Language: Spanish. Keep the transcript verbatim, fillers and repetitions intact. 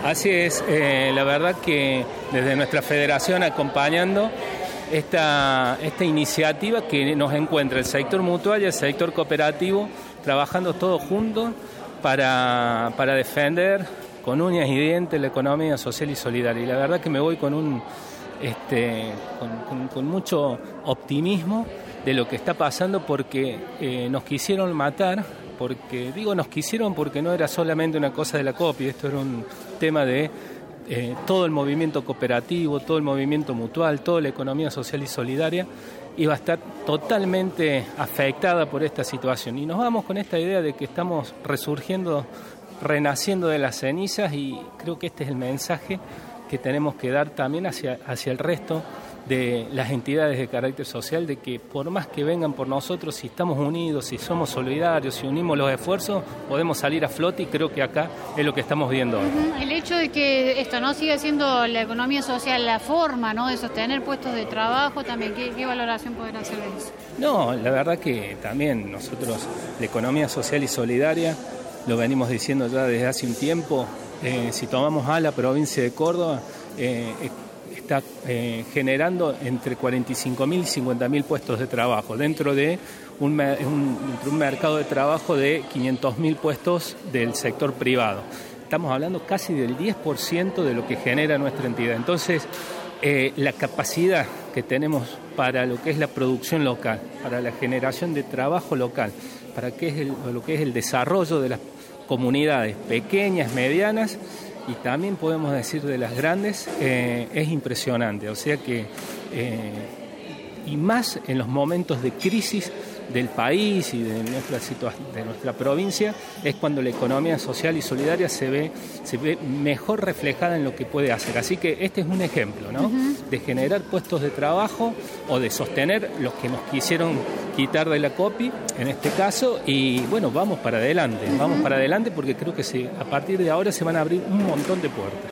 Así es, eh, la verdad que desde nuestra federación acompañando esta, esta iniciativa que nos encuentra el sector mutual y el sector cooperativo trabajando todos juntos para, para defender con uñas y dientes la economía social y solidaria. Y la verdad que me voy con, un, este, con, con, con mucho optimismo de lo que está pasando porque eh, nos quisieron matar. Porque digo nos quisieron porque no era solamente una cosa de la COPI, esto era un tema de eh, todo el movimiento cooperativo, todo el movimiento mutual, toda la economía social y solidaria iba a estar totalmente afectada por esta situación. Y nos vamos con esta idea de que estamos resurgiendo, renaciendo de las cenizas y creo que este es el mensaje que tenemos que dar también hacia, hacia el resto de las entidades de carácter social, de que por más que vengan por nosotros, si estamos unidos, si somos solidarios, si unimos los esfuerzos, podemos salir a flote y creo que acá es lo que estamos viendo hoy. Uh-huh. El hecho de que esto no siga siendo la economía social la forma, ¿no?, de sostener puestos de trabajo, también, ¿qué, qué valoración pueden hacer de eso? No, la verdad que también nosotros, la economía social y solidaria, lo venimos diciendo ya desde hace un tiempo, eh, si tomamos a la provincia de Córdoba, eh, está eh, generando entre cuarenta y cinco mil y cincuenta mil puestos de trabajo dentro de un, un, un mercado de trabajo de quinientos mil puestos del sector privado. Estamos hablando casi del diez por ciento de lo que genera nuestra entidad. Entonces, eh, la capacidad que tenemos para lo que es la producción local, para la generación de trabajo local, para qué es el, lo que es el desarrollo de las comunidades pequeñas, medianas, y también podemos decir de las grandes, eh, es impresionante. O sea que, eh, y más en los momentos de crisis del país y de nuestra situación, de nuestra provincia, es cuando la economía social y solidaria se ve, se ve mejor reflejada en lo que puede hacer. Así que este es un ejemplo, ¿no? Uh-huh. De generar puestos de trabajo o de sostener los que nos quisieron quitar de la COPI, en este caso, y bueno, vamos para adelante, uh-huh. vamos para adelante porque creo que se, a partir de ahora se van a abrir un montón de puertas.